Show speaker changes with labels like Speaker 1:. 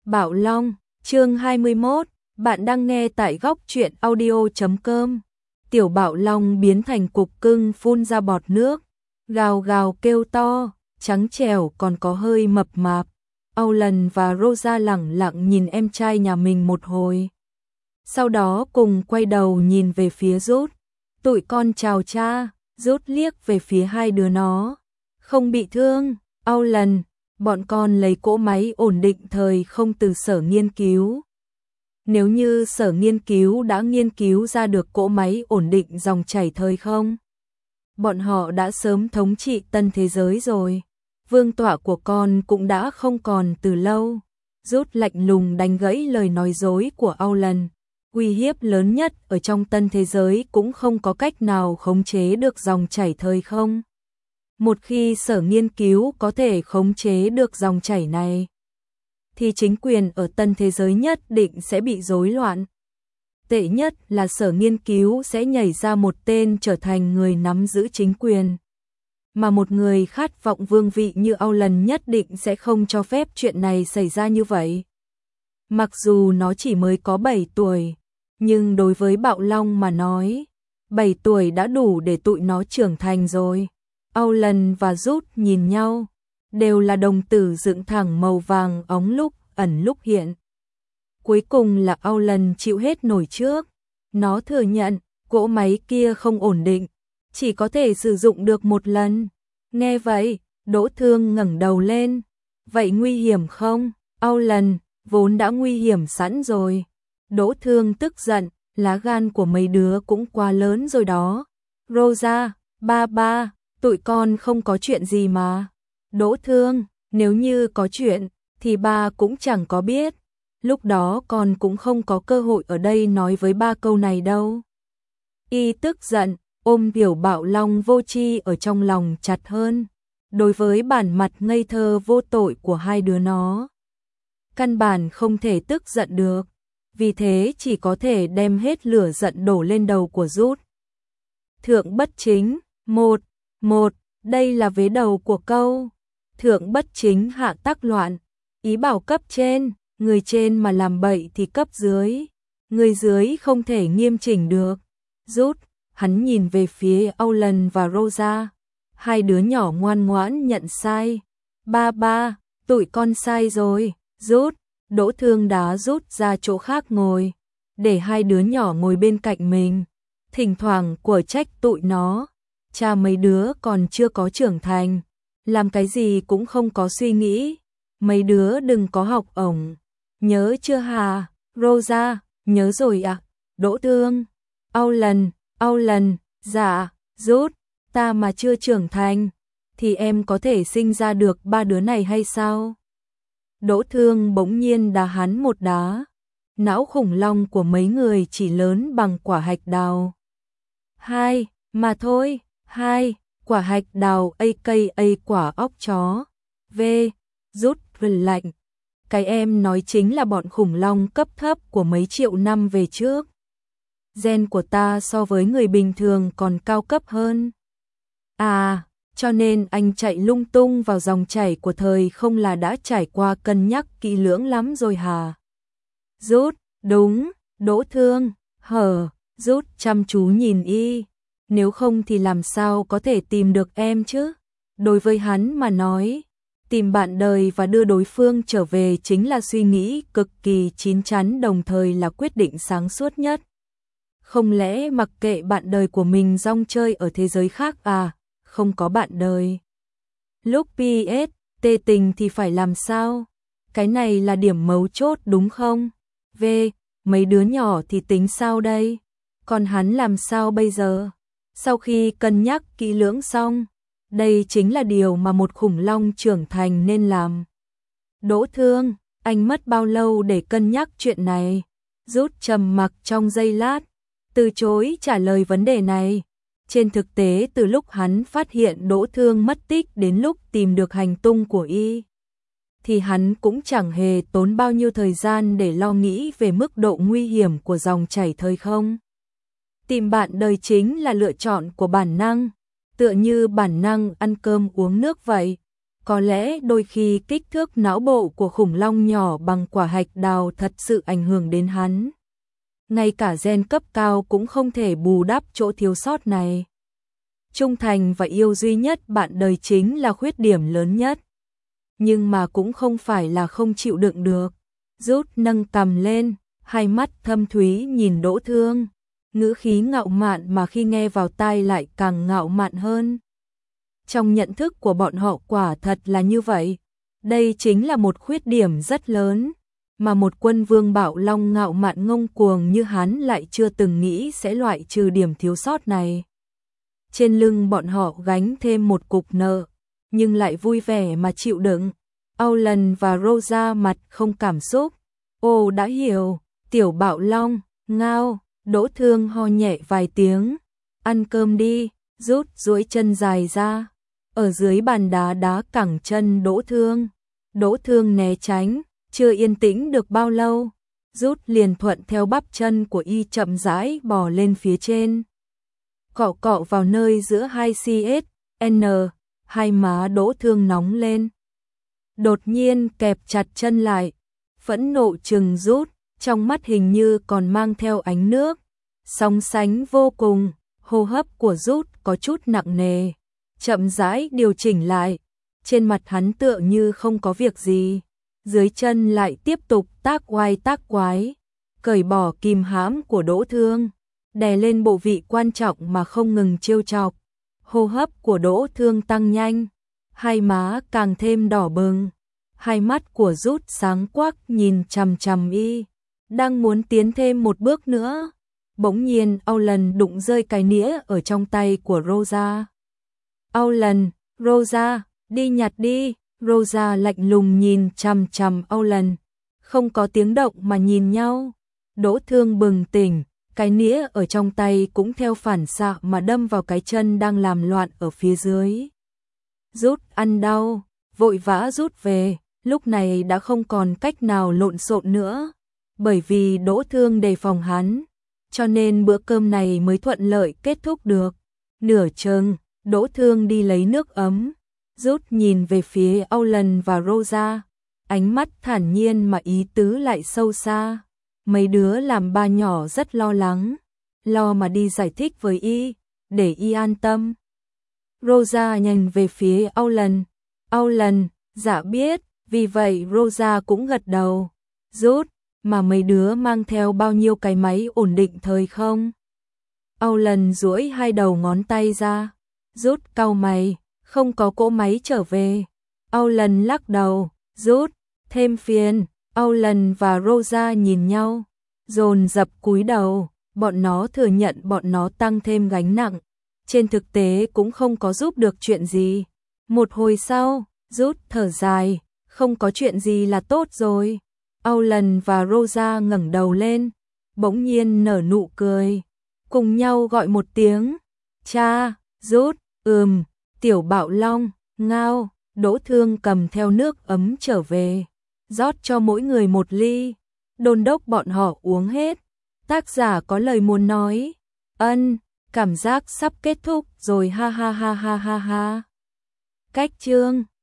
Speaker 1: Bảo Long, chương 21, bạn đang nghe tại góc truyện audio.com. Tiểu Bảo Long biến thành cục cưng phun ra bọt nước, gào gào kêu to, trắng trẻo còn có hơi mập mạp. Alan và Rosa lẳng lặng nhìn em trai nhà mình một hồi. Sau đó cùng quay đầu nhìn về phía Rút. Tụi con chào cha. Rút liếc về phía hai đứa nó. Không bị thương, Alan, bọn con lấy cỗ máy ổn định thời không từ sở nghiên cứu. Nếu như sở nghiên cứu đã nghiên cứu ra được cỗ máy ổn định dòng chảy thời không, bọn họ đã sớm thống trị tân thế giới rồi. Vương tọa của con cũng đã không còn từ lâu. Rút lạnh lùng đánh gãy lời nói dối của Alan. Uy hiếp lớn nhất ở trong tân thế giới cũng không có cách nào khống chế được dòng chảy thời không. Một khi sở nghiên cứu có thể khống chế được dòng chảy này, thì chính quyền ở tân thế giới nhất định sẽ bị rối loạn. Tệ nhất là sở nghiên cứu sẽ nhảy ra một tên trở thành người nắm giữ chính quyền. Mà một người khát vọng vương vị như Alan nhất định sẽ không cho phép chuyện này xảy ra như vậy. Mặc dù nó chỉ mới có 7 tuổi, nhưng đối với Bạo Long mà nói, 7 tuổi đã đủ để tụi nó trưởng thành rồi. Alan và Rút nhìn nhau, đều là đồng tử dựng thẳng màu vàng óng lúc ẩn lúc hiện. Cuối cùng là Alan chịu hết nổi trước. Nó thừa nhận, cỗ máy kia không ổn định, chỉ có thể sử dụng được một lần. Nghe vậy, Đỗ Thương ngẩng đầu lên. Vậy nguy hiểm không? Alan, vốn đã nguy hiểm sẵn rồi. Đỗ Thương tức giận, lá gan của mấy đứa cũng quá lớn rồi đó. Rosa, ba, tụi con không có chuyện gì mà. Đỗ Thương, nếu như có chuyện, thì ba cũng chẳng có biết. Lúc đó con cũng không có cơ hội ở đây nói với ba câu này đâu. Y tức giận, ôm Tiểu Bảo Long vô tri ở trong lòng chặt hơn. Đối với bản mặt ngây thơ vô tội của hai đứa nó, căn bản không thể tức giận được. Vì thế chỉ có thể đem hết lửa giận đổ lên đầu của Rút. Thượng bất chính, một, đây là vế đầu của câu. Thượng bất chính hạ tác loạn, ý bảo cấp trên, người trên mà làm bậy thì cấp dưới, người dưới không thể nghiêm chỉnh được. Rút, hắn nhìn về phía Alan và Rosa, hai đứa nhỏ ngoan ngoãn nhận sai. Ba, tụi con sai rồi. Rút, Đỗ Thương đá Rút ra chỗ khác ngồi, để hai đứa nhỏ ngồi bên cạnh mình. Thỉnh thoảng của trách tụi nó, cha mấy đứa còn chưa có trưởng thành, làm cái gì cũng không có suy nghĩ. Mấy đứa đừng có học ổng. Nhớ chưa hả? Rosa, nhớ rồi ạ. Đỗ Thương, Alan, dạ. Rút, ta mà chưa trưởng thành, thì em có thể sinh ra được ba đứa này hay sao? Đỗ Thương bỗng nhiên đá hắn một đá. Não khủng long của mấy người chỉ lớn bằng quả hạch đào. 2, mà thôi. 2, quả hạch đào aka quả óc chó. V, Rút lạnh. Cái em nói chính là bọn khủng long cấp thấp của mấy triệu năm về trước. Gen của ta so với người bình thường còn cao cấp hơn. À, cho nên anh chạy lung tung vào dòng chảy của thời không là đã trải qua cân nhắc kỹ lưỡng lắm rồi hả? Rút, đúng. Đỗ Thương, Rút chăm chú nhìn y. Nếu không thì làm sao có thể tìm được em chứ? Đối với hắn mà nói, tìm bạn đời và đưa đối phương trở về chính là suy nghĩ cực kỳ chín chắn, đồng thời là quyết định sáng suốt nhất. Không lẽ mặc kệ bạn đời của mình rong chơi ở thế giới khác à? Không có bạn đời. Lúc PS, tê tình thì phải làm sao? Cái này là điểm mấu chốt đúng không? V, mấy đứa nhỏ thì tính sao đây? Còn hắn làm sao bây giờ? Sau khi cân nhắc kỹ lưỡng xong, đây chính là điều mà một khủng long trưởng thành nên làm. Đỗ Thương, anh mất bao lâu để cân nhắc chuyện này? Rút trầm mặc trong giây lát, từ chối trả lời vấn đề này. Trên thực tế từ lúc hắn phát hiện Đỗ Thương mất tích đến lúc tìm được hành tung của y, thì hắn cũng chẳng hề tốn bao nhiêu thời gian để lo nghĩ về mức độ nguy hiểm của dòng chảy thời không. Tìm bạn đời chính là lựa chọn của bản năng, tựa như bản năng ăn cơm uống nước vậy. Có lẽ đôi khi kích thước não bộ của khủng long nhỏ bằng quả hạch đào thật sự ảnh hưởng đến hắn. Ngay cả gen cấp cao cũng không thể bù đắp chỗ thiếu sót này. Trung thành và yêu duy nhất bạn đời chính là khuyết điểm lớn nhất. Nhưng mà cũng không phải là không chịu đựng được. Rút nâng cằm lên, hai mắt thâm thúy nhìn Đỗ Thương. Ngữ khí ngạo mạn mà khi nghe vào tai lại càng ngạo mạn hơn. Trong nhận thức của bọn họ quả thật là như vậy. Đây chính là một khuyết điểm rất lớn, mà một quân vương bạo long ngạo mạn ngông cuồng như hắn lại chưa từng nghĩ sẽ loại trừ điểm thiếu sót này. Trên lưng bọn họ gánh thêm một cục nợ, nhưng lại vui vẻ mà chịu đựng. Alan và Rosa mặt không cảm xúc. Ồ đã hiểu, tiểu bạo long, ngao. Đỗ Thương ho nhẹ vài tiếng. Ăn cơm đi, rút duỗi chân dài ra. Ở dưới bàn đá đá cẳng chân Đỗ Thương. Đỗ Thương né tránh, chưa yên tĩnh được bao lâu. Rút liền thuận theo bắp chân của y chậm rãi bò lên phía trên. Cọ cọ vào nơi giữa hai CSN, hai má Đỗ Thương nóng lên. Đột nhiên kẹp chặt chân lại, phẫn nộ trừng Rút, trong mắt hình như còn mang theo ánh nước. Sóng sánh vô cùng, hô hấp của Rút có chút nặng nề, chậm rãi điều chỉnh lại, trên mặt hắn tựa như không có việc gì, dưới chân lại tiếp tục tác oai tác quái, cởi bỏ kìm hãm của Đỗ Thương, đè lên bộ vị quan trọng mà không ngừng trêu chọc. Hô hấp của Đỗ Thương tăng nhanh, hai má càng thêm đỏ bừng, hai mắt của Rút sáng quắc nhìn chằm chằm y, đang muốn tiến thêm một bước nữa. Bỗng nhiên Alan đụng rơi cái nĩa ở trong tay của Rosa. Alan, Rosa, đi nhặt đi. Rosa lạnh lùng nhìn chằm chằm Alan, không có tiếng động mà nhìn nhau. Đỗ Thương bừng tỉnh, cái nĩa ở trong tay cũng theo phản xạ mà đâm vào cái chân đang làm loạn ở phía dưới. Rút ăn đau, vội vã rút về, lúc này đã không còn cách nào lộn xộn nữa, bởi vì Đỗ Thương đề phòng hắn, cho nên bữa cơm này mới thuận lợi kết thúc được. Nửa chừng, Đỗ Thương đi lấy nước ấm, Rút nhìn về phía Alan và Rosa, ánh mắt thản nhiên mà ý tứ lại sâu xa. Mấy đứa làm ba nhỏ rất lo lắng, lo mà đi giải thích với y, để y an tâm. Rosa nhìn về phía Alan. Alan, dạ biết, vì vậy Rosa cũng gật đầu. Rút, mà mấy đứa mang theo bao nhiêu cái máy ổn định thời không? Alan duỗi hai đầu ngón tay ra. Rút cau mày, không có cỗ máy trở về. Alan lắc đầu. Rút, thêm phiền. Alan và Rosa nhìn nhau, dồn dập cúi đầu, bọn nó thừa nhận bọn nó tăng thêm gánh nặng, trên thực tế cũng không có giúp được chuyện gì. Một hồi sau, Rút thở dài, không có chuyện gì là tốt rồi. Alan và Rosa ngẩng đầu lên, bỗng nhiên nở nụ cười, cùng nhau gọi một tiếng, cha. Rút, tiểu bạo long, ngao. Đỗ Thương cầm theo nước ấm trở về, rót cho mỗi người một ly, đôn đốc bọn họ uống hết. Tác giả có lời muốn nói. Cảm giác sắp kết thúc rồi ha ha ha ha ha ha. Cách chương